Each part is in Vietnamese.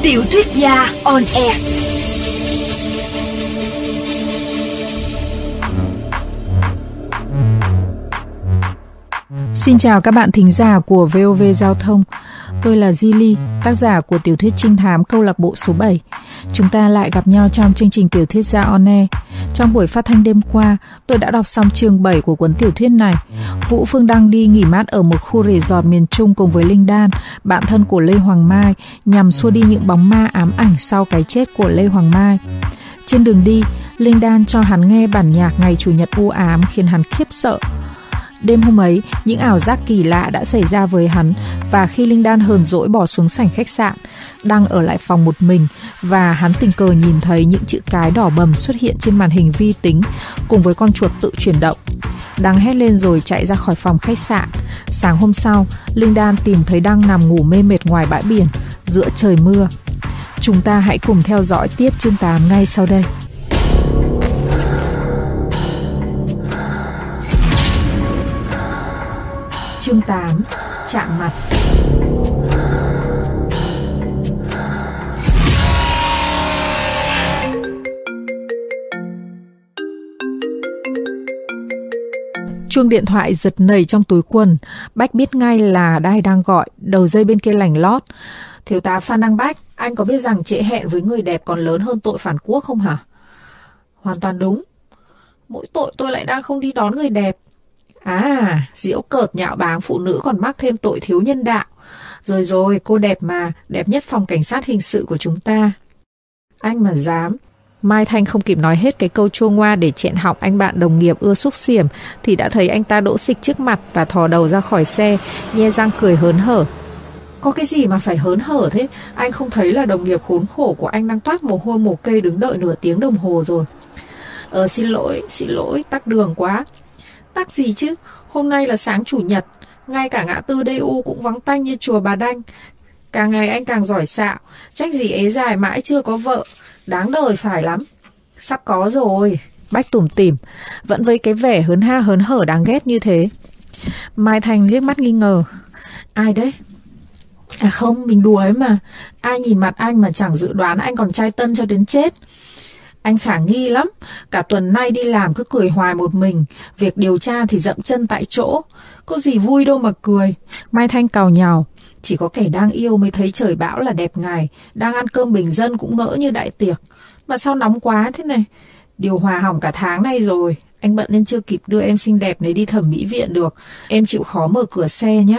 Tiểu thuyết gia on air. Xin chào các bạn thính giả của VOV Giao thông. Tôi là Zili, tác giả của tiểu thuyết trinh thám câu lạc bộ số 7. Chúng ta lại gặp nhau trong chương trình tiểu thuyết gia on air. Trong buổi phát thanh đêm qua, tôi đã đọc xong chương 7 của cuốn tiểu thuyết này. Vũ Phương đang đi nghỉ mát ở một khu resort miền Trung cùng với Linh Đan, bạn thân của Lê Hoàng Mai, nhằm xua đi những bóng ma ám ảnh sau cái chết của Lê Hoàng Mai. Trên đường đi, Linh Đan cho hắn nghe bản nhạc Ngày Chủ nhật u ám khiến hắn khiếp sợ. Đêm hôm ấy, những ảo giác kỳ lạ đã xảy ra với hắn, và khi Linh Đan hờn dỗi bỏ xuống sảnh khách sạn, đang ở lại phòng một mình, và hắn tình cờ nhìn thấy những chữ cái đỏ bầm xuất hiện trên màn hình vi tính cùng với con chuột tự chuyển động. Đăng hét lên rồi chạy ra khỏi phòng khách sạn. Sáng hôm sau, Linh Đan tìm thấy Đăng nằm ngủ mê mệt ngoài bãi biển giữa trời mưa. Chúng ta hãy cùng theo dõi tiếp chương 8 ngay sau đây. Chương 8. Chạm mặt. Chuông điện thoại giật nảy trong túi quần. Bách biết ngay là ai đang gọi. Đầu dây bên kia lành lót. Thiếu tá Phan Đăng Bách, anh có biết rằng trễ hẹn với người đẹp còn lớn hơn tội phản quốc không hả? Hoàn toàn đúng. Mỗi tội tôi lại đang không đi đón người đẹp. À, giễu cợt nhạo báng phụ nữ còn mắc thêm tội thiếu nhân đạo. Rồi, cô đẹp mà, đẹp nhất phòng cảnh sát hình sự của chúng ta. Anh mà dám. Mai Thanh không kịp nói hết cái câu chua ngoa để chẹn họng anh bạn đồng nghiệp ưa xúc xiểm, thì đã thấy anh ta đỗ xịch trước mặt và thò đầu ra khỏi xe, nhe răng cười hớn hở. Có cái gì mà phải hớn hở thế? Anh không thấy là đồng nghiệp khốn khổ của anh đang toát mồ hôi mồ kê đứng đợi nửa tiếng đồng hồ rồi. Xin lỗi, tắc đường quá. Tắc gì chứ, hôm nay là sáng chủ nhật, ngay cả ngã tư DU cũng vắng tanh như chùa Bà Đanh. Càng ngày anh càng giỏi xạo, trách gì ế dài mãi chưa có vợ, đáng đời phải lắm. Sắp có rồi. Bách tủm tỉm, vẫn với cái vẻ hớn ha hớn hở đáng ghét như thế. Mai Thành liếc mắt nghi ngờ. Ai đấy? À không, mình đùa ấy mà. Ai nhìn mặt anh mà chẳng dự đoán anh còn trai tân cho đến chết. Anh khả nghi lắm, cả tuần nay đi làm cứ cười hoài một mình, việc điều tra thì dậm chân tại chỗ. Có gì vui đâu mà cười. Mai Thanh càu nhàu, chỉ có kẻ đang yêu mới thấy trời bão là đẹp ngày, đang ăn cơm bình dân cũng ngỡ như đại tiệc. Mà sao nóng quá thế này? Điều hòa hỏng cả tháng nay rồi, anh bận nên chưa kịp đưa em xinh đẹp này đi thẩm mỹ viện được. Em chịu khó mở cửa xe nhé.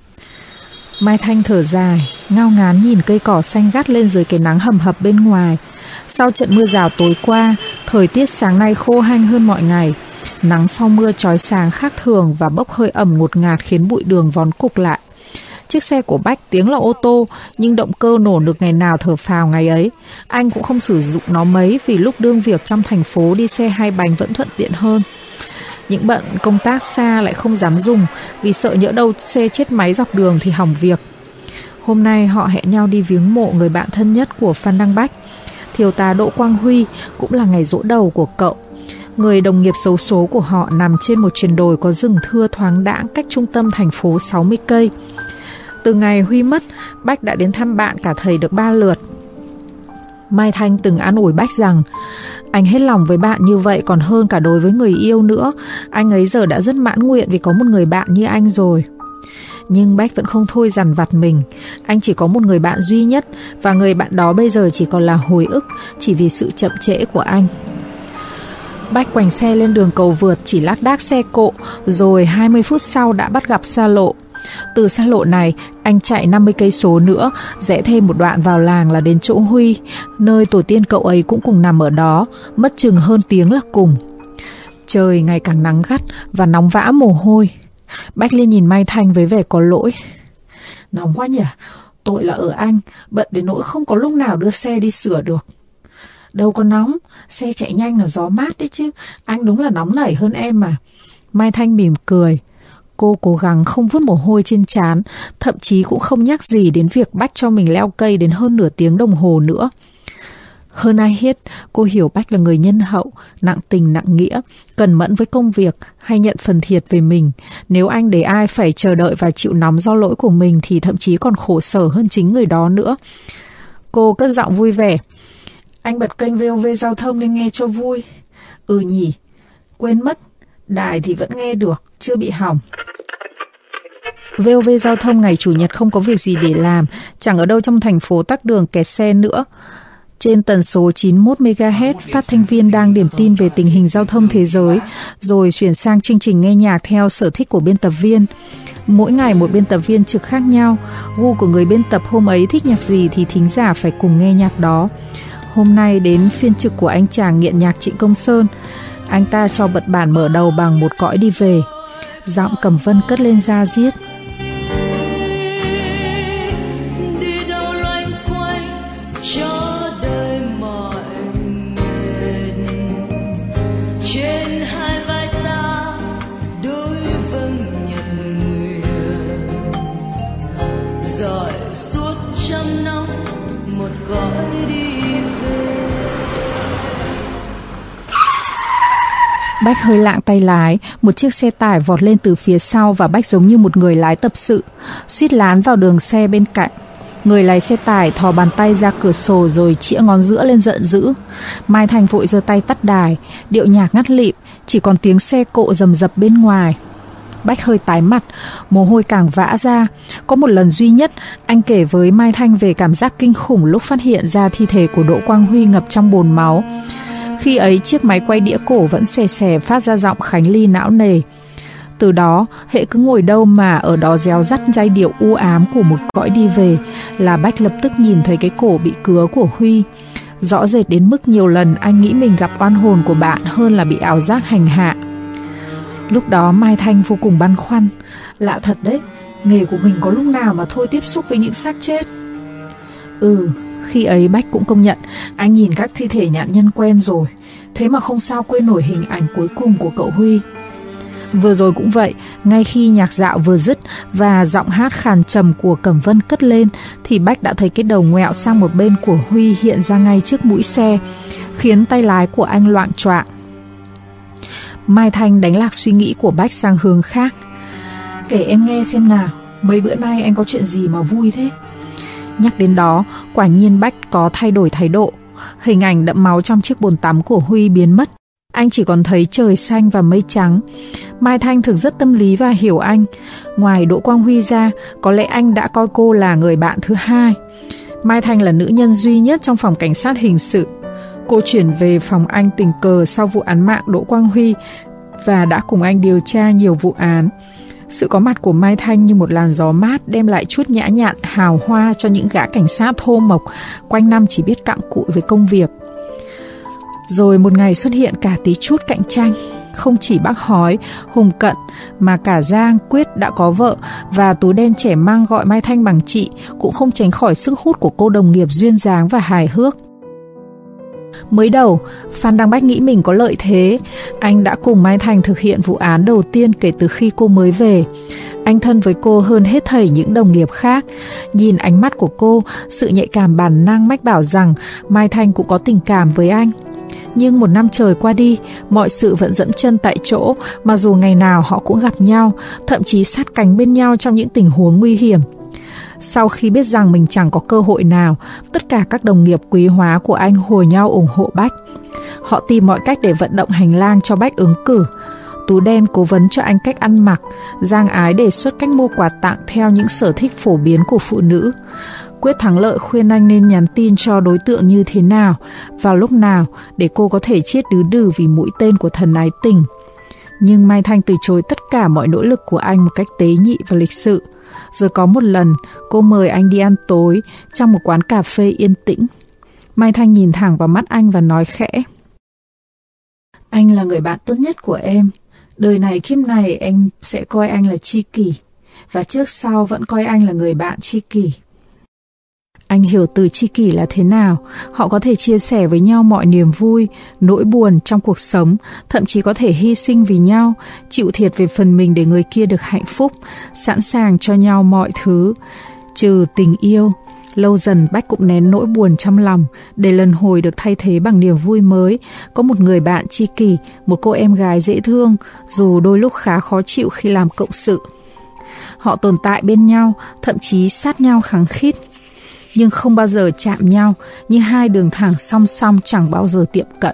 Mai Thanh thở dài, ngao ngán nhìn cây cỏ xanh gắt lên dưới cái nắng hầm hập bên ngoài. Sau trận mưa rào tối qua, thời tiết sáng nay khô hanh hơn mọi ngày. Nắng sau mưa chói sáng khác thường và bốc hơi ẩm ngột ngạt khiến bụi đường vón cục lại. Chiếc xe của Bách tiếng là ô tô, nhưng động cơ nổ được ngày nào thở phào ngày ấy. Anh cũng không sử dụng nó mấy vì lúc đương việc trong thành phố đi xe hai bánh vẫn thuận tiện hơn. Những bận công tác xa lại không dám dùng vì sợ nhỡ đâu xe chết máy dọc đường thì hỏng việc. Hôm nay họ hẹn nhau đi viếng mộ người bạn thân nhất của Phan Đăng Bách, thiếu tá Đỗ Quang Huy, cũng là ngày giỗ đầu của cậu. Người đồng nghiệp xấu số của họ nằm trên một triền đồi có rừng thưa thoáng đãng cách trung tâm thành phố 60 cây. Từ ngày Huy mất, Bách đã đến thăm bạn cả thầy được 3 lượt. Mai Thanh từng an ủi Bách rằng anh hết lòng với bạn như vậy còn hơn cả đối với người yêu nữa. Anh ấy giờ đã rất mãn nguyện vì có một người bạn như anh rồi. Nhưng Bách vẫn không thôi dằn vặt mình. Anh chỉ có một người bạn duy nhất, và người bạn đó bây giờ chỉ còn là hồi ức, chỉ vì sự chậm trễ của anh. Bách quành xe lên đường cầu vượt chỉ lác đác xe cộ, rồi 20 phút sau đã bắt gặp xa lộ. Từ xa lộ này, anh chạy 50 cây số nữa, rẽ thêm một đoạn vào làng là đến chỗ Huy, nơi tổ tiên cậu ấy cũng cùng nằm ở đó, mất chừng hơn tiếng là cùng. Trời ngày càng nắng gắt và nóng vã mồ hôi. Bách lên nhìn Mai Thanh với vẻ có lỗi. Nóng quá nhỉ, tội là ở anh, bận đến nỗi không có lúc nào đưa xe đi sửa được. Đâu có nóng, xe chạy nhanh là gió mát đấy chứ, anh đúng là nóng nảy hơn em mà. Mai Thanh mỉm cười. Cô cố gắng không vứt mồ hôi trên trán, thậm chí cũng không nhắc gì đến việc Bách cho mình leo cây đến hơn nửa tiếng đồng hồ nữa. Hơn ai hết, cô hiểu Bách là người nhân hậu, nặng tình nặng nghĩa, cần mẫn với công việc hay nhận phần thiệt về mình. Nếu anh để ai phải chờ đợi và chịu nóng do lỗi của mình thì thậm chí còn khổ sở hơn chính người đó nữa. Cô cất giọng vui vẻ. Anh bật kênh VOV Giao thông nên nghe cho vui. Ừ nhỉ, quên mất, đài thì vẫn nghe được, chưa bị hỏng. VOV Giao thông ngày Chủ nhật không có việc gì để làm, chẳng ở đâu trong thành phố tắc đường kẹt xe nữa. Trên tần số 91 MHz, phát thanh viên đang điểm tin về tình hình giao thông thế giới, rồi chuyển sang chương trình nghe nhạc theo sở thích của biên tập viên. Mỗi ngày một biên tập viên trực khác nhau, gu của người biên tập hôm ấy thích nhạc gì thì thính giả phải cùng nghe nhạc đó. Hôm nay đến phiên trực của anh chàng nghiện nhạc Trịnh Công Sơn. Anh ta cho bật bản mở đầu bằng Một cõi đi về. Giọng Cẩm Vân cất lên da diết. Bách hơi lạng tay lái, một chiếc xe tải vọt lên từ phía sau và Bách giống như một người lái tập sự, suýt lán vào đường xe bên cạnh. Người lái xe tải thò bàn tay ra cửa sổ rồi chĩa ngón giữa lên giận dữ. Mai Thanh vội giơ tay tắt đài, điệu nhạc ngắt lịm, chỉ còn tiếng xe cộ rầm rập bên ngoài. Bách hơi tái mặt, mồ hôi càng vã ra. Có một lần duy nhất, anh kể với Mai Thanh về cảm giác kinh khủng lúc phát hiện ra thi thể của Đỗ Quang Huy ngập trong bồn máu. Khi ấy chiếc máy quay đĩa cổ vẫn xè xè phát ra giọng Khánh Ly não nề. Từ đó, hễ cứ ngồi đâu mà ở đó réo rắt giai điệu u ám của Một cõi đi về là Bách lập tức nhìn thấy cái cổ bị cứa của Huy. Rõ rệt đến mức nhiều lần anh nghĩ mình gặp oan hồn của bạn hơn là bị ảo giác hành hạ. Lúc đó Mai Thanh vô cùng băn khoăn. Lạ thật đấy, nghề của mình có lúc nào mà thôi tiếp xúc với những xác chết. Khi ấy Bách cũng công nhận, anh nhìn các thi thể nạn nhân quen rồi, thế mà không sao quên nổi hình ảnh cuối cùng của cậu Huy. Vừa rồi cũng vậy, ngay khi nhạc dạo vừa dứt và giọng hát khàn trầm của Cẩm Vân cất lên thì Bách đã thấy cái đầu ngoẹo sang một bên của Huy hiện ra ngay trước mũi xe, khiến tay lái của anh loạng choạng. Mai Thanh đánh lạc suy nghĩ của Bách sang hướng khác. Kể em nghe xem nào, mấy bữa nay anh có chuyện gì mà vui thế? Nhắc đến đó, quả nhiên Bách có thay đổi thái độ. Hình ảnh đẫm máu trong chiếc bồn tắm của Huy biến mất. Anh chỉ còn thấy trời xanh và mây trắng. Mai Thanh thực rất tâm lý và hiểu anh. Ngoài Đỗ Quang Huy ra, có lẽ anh đã coi cô là người bạn thứ hai. Mai Thanh là nữ nhân duy nhất trong phòng cảnh sát hình sự. Cô chuyển về phòng anh tình cờ sau vụ án mạng Đỗ Quang Huy và đã cùng anh điều tra nhiều vụ án. Sự có mặt của Mai Thanh như một làn gió mát đem lại chút nhã nhặn, hào hoa cho những gã cảnh sát thô mộc, quanh năm chỉ biết cặm cụi với công việc. Rồi một ngày xuất hiện cả tí chút cạnh tranh. Không chỉ bác Hói, Hùng Cận mà cả Giang, Quyết đã có vợ và Tú Đen trẻ mang gọi Mai Thanh bằng chị cũng không tránh khỏi sức hút của cô đồng nghiệp duyên dáng và hài hước. Mới đầu, Phan Đăng Bách nghĩ mình có lợi thế. Anh đã cùng Mai Thanh thực hiện vụ án đầu tiên kể từ khi cô mới về. Anh thân với cô hơn hết thảy những đồng nghiệp khác. Nhìn ánh mắt của cô, sự nhạy cảm bản năng mách bảo rằng Mai Thanh cũng có tình cảm với anh. Nhưng một năm trời qua đi, mọi sự vẫn dẫm chân tại chỗ, mặc dù ngày nào họ cũng gặp nhau, thậm chí sát cánh bên nhau trong những tình huống nguy hiểm. Sau khi biết rằng mình chẳng có cơ hội nào, tất cả các đồng nghiệp quý hóa của anh hồi nhau ủng hộ Bách. Họ tìm mọi cách để vận động hành lang cho Bách ứng cử. Tú Đen cố vấn cho anh cách ăn mặc, Giang Ái đề xuất cách mua quà tặng theo những sở thích phổ biến của phụ nữ. Quyết thắng lợi khuyên anh nên nhắn tin cho đối tượng như thế nào, vào lúc nào để cô có thể chết đứ đừ vì mũi tên của thần ái tình. Nhưng Mai Thanh từ chối tất cả mọi nỗ lực của anh một cách tế nhị và lịch sự. Rồi có một lần, cô mời anh đi ăn tối trong một quán cà phê yên tĩnh. Mai Thanh nhìn thẳng vào mắt anh và nói khẽ: Anh là người bạn tốt nhất của em. Đời này kiếp này em sẽ coi anh là tri kỷ, và trước sau vẫn coi anh là người bạn tri kỷ. Anh hiểu từ tri kỷ là thế nào. Họ có thể chia sẻ với nhau mọi niềm vui, nỗi buồn trong cuộc sống, thậm chí có thể hy sinh vì nhau, chịu thiệt về phần mình để người kia được hạnh phúc, sẵn sàng cho nhau mọi thứ. Trừ tình yêu, lâu dần Bách cũng nén nỗi buồn trong lòng để lần hồi được thay thế bằng niềm vui mới. Có một người bạn tri kỷ, một cô em gái dễ thương, dù đôi lúc khá khó chịu khi làm cộng sự. Họ tồn tại bên nhau, thậm chí sát nhau khăng khít. nhưng không bao giờ chạm nhau, như hai đường thẳng song song chẳng bao giờ tiệm cận.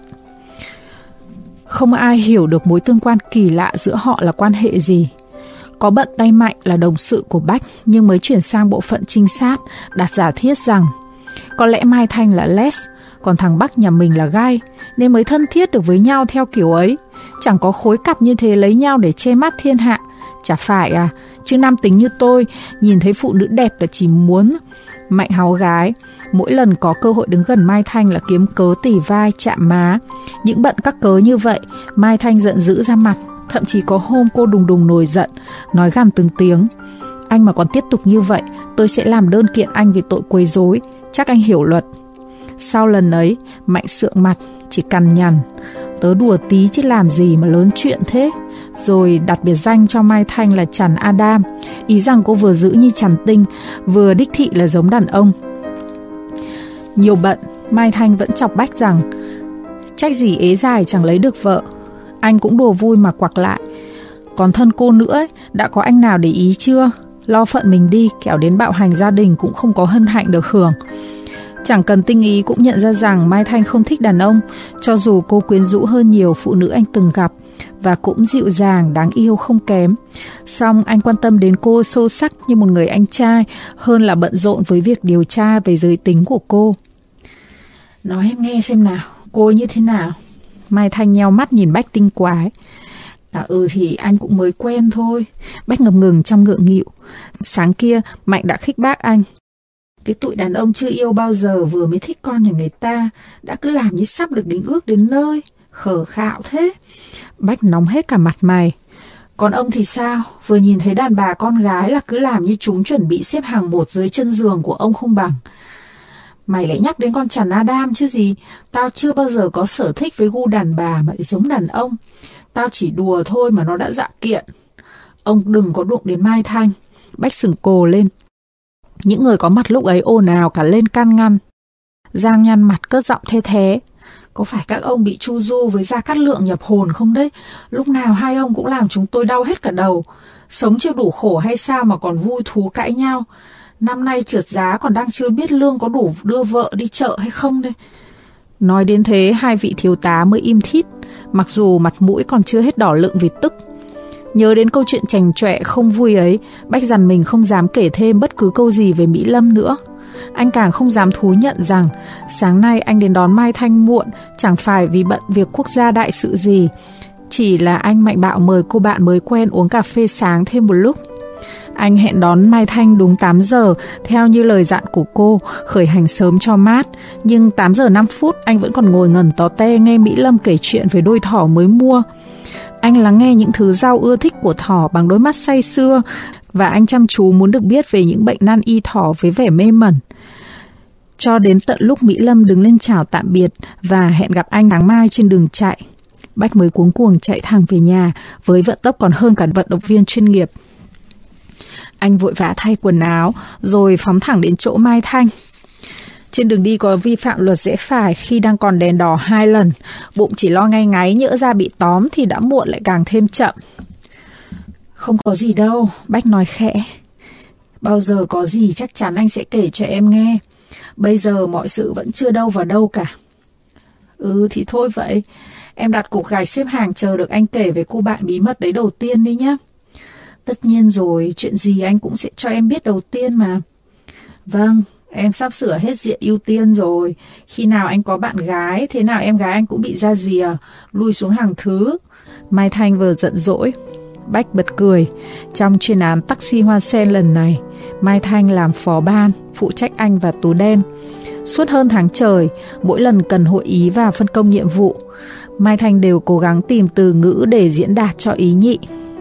Không ai hiểu được mối tương quan kỳ lạ giữa họ là quan hệ gì. Có bận tay Mạnh là đồng sự của Bách, nhưng mới chuyển sang bộ phận trinh sát, đặt giả thiết rằng có lẽ Mai Thanh là Les, còn thằng Bắc nhà mình là Gai, nên mới thân thiết được với nhau theo kiểu ấy. Chẳng có khối cặp như thế lấy nhau để che mắt thiên hạ. Chả phải à, chứ nam tính như tôi, nhìn thấy phụ nữ đẹp là chỉ muốn Mạnh háu gái. Mỗi lần có cơ hội đứng gần Mai Thanh là kiếm cớ tỉ vai chạm má. Những bận các cớ như vậy, Mai Thanh giận dữ ra mặt. Thậm chí có hôm cô đùng đùng nổi giận, nói gằn từng tiếng: anh mà còn tiếp tục như vậy, tôi sẽ làm đơn kiện anh vì tội quấy rối, chắc anh hiểu luật. Sau lần ấy, Mạnh sượng mặt, chỉ cằn nhằn: tớ đùa tí chứ làm gì mà lớn chuyện thế. Rồi đặt biệt danh cho Mai Thanh là Chằn Adam, ý rằng cô vừa giữ như chằn tinh, vừa đích thị là giống đàn ông. Nhiều bận, Mai Thanh vẫn chọc Bách rằng trách gì ế dài chẳng lấy được vợ. Anh cũng đùa vui mà quặc lại: còn thân cô nữa ấy, đã có anh nào để ý chưa? Lo phận mình đi, kẻo đến bạo hành gia đình cũng không có hân hạnh được hưởng. Chẳng cần tinh ý cũng nhận ra rằng Mai Thanh không thích đàn ông, cho dù cô quyến rũ hơn nhiều phụ nữ anh từng gặp, và cũng dịu dàng, đáng yêu không kém. Song anh quan tâm đến cô sâu sắc như một người anh trai, hơn là bận rộn với việc điều tra về giới tính của cô. Nói em nghe xem nào, cô ấy như thế nào? Mai Thanh nheo mắt nhìn Bách tinh quái. Thì anh cũng mới quen thôi. Bách ngập ngừng trong ngượng nghịu. Sáng kia Mạnh đã khích bác anh: cái tụi đàn ông chưa yêu bao giờ vừa mới thích con nhà người ta, đã cứ làm như sắp được đính ước đến nơi. Khờ khạo thế. Bách nóng hết cả mặt mày. Còn ông thì sao? Vừa nhìn thấy đàn bà con gái là cứ làm như chúng chuẩn bị xếp hàng một dưới chân giường của ông không bằng. Mày lại nhắc đến con Chằn Adam chứ gì. Tao chưa bao giờ có sở thích với gu đàn bà mà giống đàn ông. Tao chỉ đùa thôi mà nó đã dạ kiện. Ông đừng có đụng đến Mai Thanh. Bách sừng cồ lên. Những người có mặt lúc ấy ồn ào cả lên can ngăn. Giang nhăn mặt cất giọng the thé: có phải các ông bị Chu Du với Gia Cát Lượng nhập hồn không đấy? Lúc nào hai ông cũng làm chúng tôi đau hết cả đầu. Sống chưa đủ khổ hay sao mà còn vui thú cãi nhau? Năm nay trượt giá còn đang chưa biết lương có đủ đưa vợ đi chợ hay không đây. Nói đến thế, hai vị thiếu tá mới im thít, mặc dù mặt mũi còn chưa hết đỏ lựng vì tức. Nhớ đến câu chuyện chành chọe không vui ấy, Bách dằn mình không dám kể thêm bất cứ câu gì về Mỹ Lâm nữa. Anh càng không dám thú nhận rằng sáng nay anh đến đón Mai Thanh muộn chẳng phải vì bận việc quốc gia đại sự gì, chỉ là anh mạnh bạo mời cô bạn mới quen uống cà phê sáng thêm một lúc. Anh hẹn đón Mai Thanh đúng 8 giờ theo như lời dặn của cô, khởi hành sớm cho mát. Nhưng 8 giờ 5 phút anh vẫn còn ngồi ngẩn tó te nghe Mỹ Lâm kể chuyện về đôi thỏ mới mua. Anh lắng nghe những thứ Dao ưa thích của thỏ bằng đôi mắt say sưa, và anh chăm chú muốn được biết về những bệnh nan y thỏ với vẻ mê mẩn. Cho đến tận lúc Mỹ Lâm đứng lên chào tạm biệt và hẹn gặp anh sáng mai trên đường chạy, Bách mới cuống cuồng chạy thẳng về nhà với vận tốc còn hơn cả vận động viên chuyên nghiệp. Anh vội vã thay quần áo rồi phóng thẳng đến chỗ Mai Thanh. Trên đường đi có vi phạm luật rẽ phải khi đang còn đèn đỏ 2 lần. Bụng chỉ lo ngay ngáy nhỡ ra bị tóm thì đã muộn lại càng thêm chậm. Không có gì đâu, Bách nói khẽ. Bao giờ có gì chắc chắn anh sẽ kể cho em nghe. Bây giờ mọi sự vẫn chưa đâu vào đâu cả. Thì thôi vậy. Em đặt cục gạch xếp hàng chờ được anh kể về cô bạn bí mật đấy đầu tiên đi nhé. Tất nhiên rồi, chuyện gì anh cũng sẽ cho em biết đầu tiên mà. Vâng, em sắp sửa hết diện ưu tiên rồi. Khi nào anh có bạn gái, thế nào em gái anh cũng bị ra rìa, lui xuống hàng thứ. Mai Thanh vừa giận dỗi. Bách bật cười. Trong chuyên án taxi hoa sen lần này, Mai Thanh làm phó ban, phụ trách anh và Tú Đen. Suốt hơn tháng trời, mỗi lần cần hội ý và phân công nhiệm vụ, Mai Thanh đều cố gắng tìm từ ngữ để diễn đạt cho ý nhị.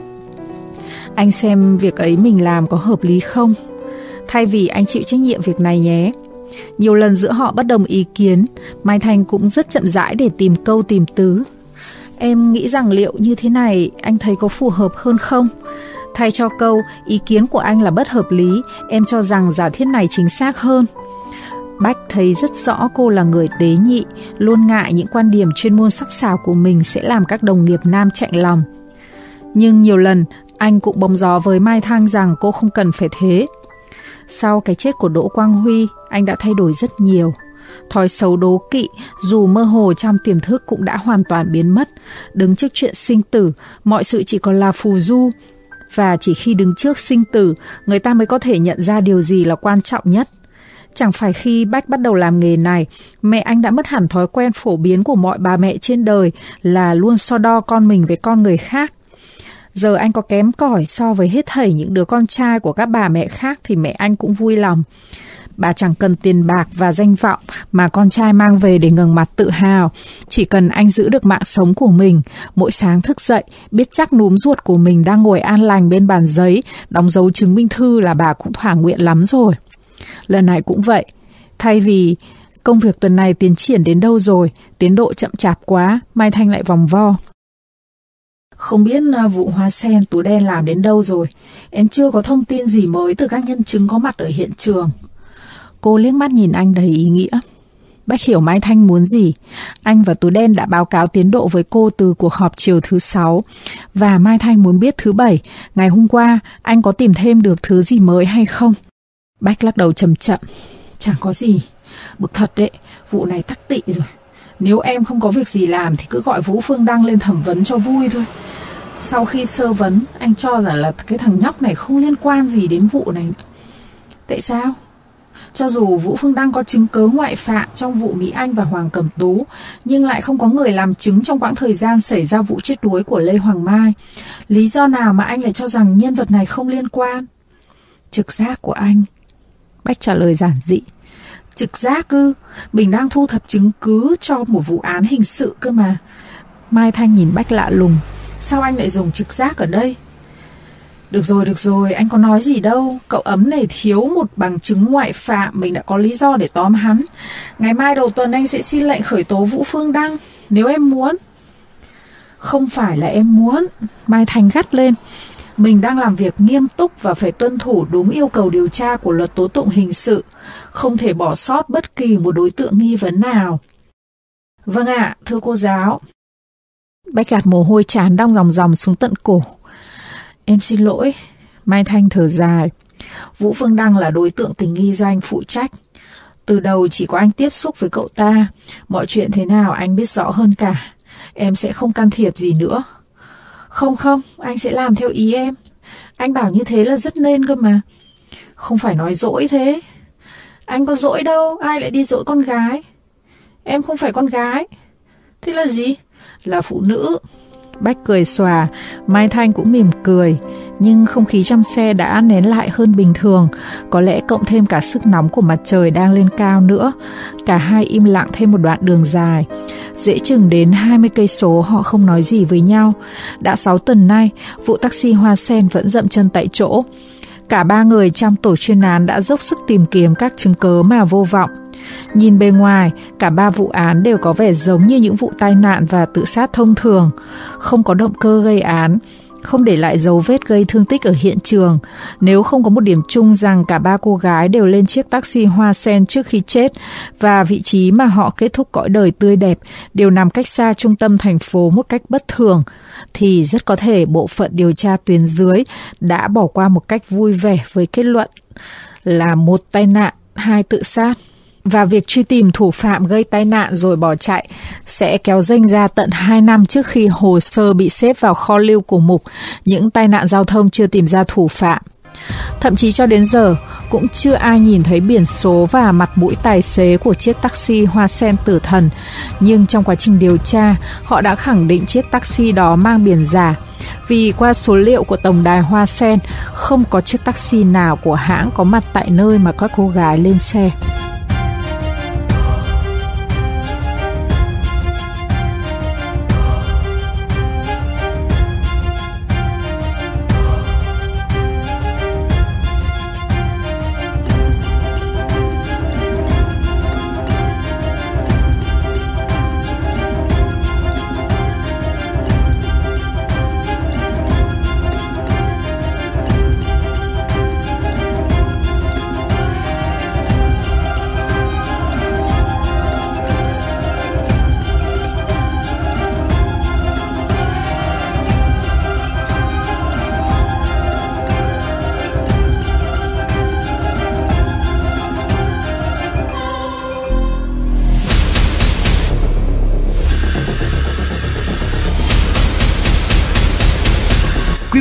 Anh xem việc ấy mình làm có hợp lý không? Thay vì anh chịu trách nhiệm việc này nhé. Nhiều lần giữa họ bất đồng ý kiến, Mai Thanh cũng rất chậm rãi để tìm câu tìm tứ. Em nghĩ rằng liệu như thế này anh thấy có phù hợp hơn không? Thay cho câu ý kiến của anh là bất hợp lý, em cho rằng giả thiết này chính xác hơn. Bách thấy rất rõ cô là người tế nhị, luôn ngại những quan điểm chuyên môn sắc sảo của mình sẽ làm các đồng nghiệp nam chạnh lòng. Nhưng nhiều lần anh cũng bóng gió với Mai Thanh rằng cô không cần phải thế. Sau cái chết của Đỗ Quang Huy, anh đã thay đổi rất nhiều. Thói xấu đố kỵ dù mơ hồ trong tiềm thức cũng đã hoàn toàn biến mất. Đứng trước chuyện sinh tử, mọi sự chỉ còn là phù du. Và chỉ khi đứng trước sinh tử, người ta mới có thể nhận ra điều gì là quan trọng nhất. Chẳng phải khi Bách bắt đầu làm nghề này, mẹ anh đã mất hẳn thói quen phổ biến của mọi bà mẹ trên đời là luôn so đo con mình với con người khác. Giờ anh có kém cỏi so với hết thảy những đứa con trai của các bà mẹ khác thì mẹ anh cũng vui lòng. Bà chẳng cần tiền bạc và danh vọng mà con trai mang về để ngẩng mặt tự hào. Chỉ cần anh giữ được mạng sống của mình, mỗi sáng thức dậy, biết chắc núm ruột của mình đang ngồi an lành bên bàn giấy, đóng dấu chứng minh thư là bà cũng thỏa nguyện lắm rồi. Lần này cũng vậy. Thay vì công việc tuần này tiến triển đến đâu rồi, tiến độ chậm chạp quá, Mai Thanh lại vòng vo. Không biết vụ hoa sen Tú Đen làm đến đâu rồi. Em chưa có thông tin gì mới từ các nhân chứng có mặt ở hiện trường. Cô liếc mắt nhìn anh đầy ý nghĩa. Bách hiểu Mai Thanh muốn gì. Anh và Tú Đen đã báo cáo tiến độ với cô từ cuộc họp chiều thứ 6. Và Mai Thanh muốn biết thứ 7, ngày hôm qua, anh có tìm thêm được thứ gì mới hay không? Bách lắc đầu chậm chậm. Chẳng có gì. Bực thật đấy, vụ này tắc tị rồi. Nếu em không có việc gì làm thì cứ gọi Vũ Phương Đăng lên thẩm vấn cho vui thôi. Sau khi sơ vấn, anh cho rằng là cái thằng nhóc này không liên quan gì đến vụ này. Tại sao? Cho dù Vũ Phương Đăng có chứng cớ ngoại phạm trong vụ Mỹ Anh và Hoàng Cẩm Tú, nhưng lại không có người làm chứng trong quãng thời gian xảy ra vụ chết đuối của Lê Hoàng Mai. Lý do nào mà anh lại cho rằng nhân vật này không liên quan? Trực giác của anh. Bách trả lời giản dị. Trực giác ư? Mình đang thu thập chứng cứ cho một vụ án hình sự cơ mà. Mai Thanh nhìn Bách lạ lùng. Sao anh lại dùng trực giác ở đây? Được rồi, anh có nói gì đâu. Cậu ấm này thiếu một bằng chứng ngoại phạm, mình đã có lý do để tóm hắn. Ngày mai đầu tuần anh sẽ xin lệnh khởi tố Vũ Phương Đăng, nếu em muốn. Không phải là em muốn, Mai Thanh gắt lên. Mình đang làm việc nghiêm túc và phải tuân thủ đúng yêu cầu điều tra của luật tố tụng hình sự, không thể bỏ sót bất kỳ một đối tượng nghi vấn nào. Vâng ạ, thưa cô giáo. Bách gạt mồ hôi trán đong ròng xuống tận cổ. Em xin lỗi. Mai Thanh thở dài. Vũ Phương Đăng là đối tượng tình nghi do anh phụ trách. Từ đầu chỉ có anh tiếp xúc với cậu ta. Mọi chuyện thế nào anh biết rõ hơn cả. Em sẽ không can thiệp gì nữa. Không, anh sẽ làm theo ý em. Anh bảo như thế là rất nên cơ mà. Không phải nói dỗi thế. Anh có dỗi đâu, ai lại đi dỗi con gái. Em không phải con gái. Thế là gì? Là phụ nữ. Bách cười xòa, Mai Thanh cũng mỉm cười. Nhưng không khí trong xe đã nén lại hơn bình thường. Có lẽ cộng thêm cả sức nóng của mặt trời đang lên cao nữa. Cả hai im lặng thêm một đoạn đường dài. Dễ chừng đến 20 cây số họ không nói gì với nhau. Đã 6 tuần nay, vụ taxi Hoa Sen vẫn dậm chân tại chỗ. Cả ba người trong tổ chuyên án đã dốc sức tìm kiếm các chứng cớ mà vô vọng. Nhìn bề ngoài, cả ba vụ án đều có vẻ giống như những vụ tai nạn và tự sát thông thường. Không có động cơ gây án, không để lại dấu vết gây thương tích ở hiện trường. Nếu không có một điểm chung rằng cả ba cô gái đều lên chiếc taxi Hoa Sen trước khi chết và vị trí mà họ kết thúc cõi đời tươi đẹp đều nằm cách xa trung tâm thành phố một cách bất thường, thì rất có thể bộ phận điều tra tuyến dưới đã bỏ qua một cách vui vẻ với kết luận là 1 tai nạn, 2 tự sát. Và việc truy tìm thủ phạm gây tai nạn rồi bỏ chạy sẽ kéo dênh ra tận 2 năm trước khi hồ sơ bị xếp vào kho lưu của mục những tai nạn giao thông chưa tìm ra thủ phạm. Thậm chí cho đến giờ cũng chưa ai nhìn thấy biển số và mặt mũi tài xế của chiếc taxi Hoa Sen tử thần. Nhưng trong quá trình điều tra, họ đã khẳng định chiếc taxi đó mang biển giả. Vì qua số liệu của tổng đài Hoa Sen, không có chiếc taxi nào của hãng có mặt tại nơi mà các cô gái lên xe.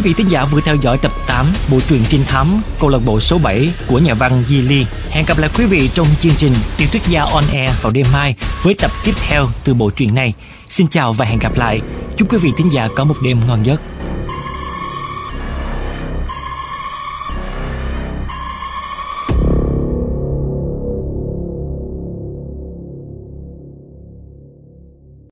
vị thính giả vừa theo dõi tập 8 bộ truyện trinh thám câu lạc bộ số 7 của nhà văn Di Ly. Hẹn gặp lại quý vị trong chương trình Tiểu thuyết gia on air vào đêm mai với tập tiếp theo từ bộ truyện này. Xin chào và hẹn gặp lại. Chúc quý vị thính giả có một đêm ngon giấc.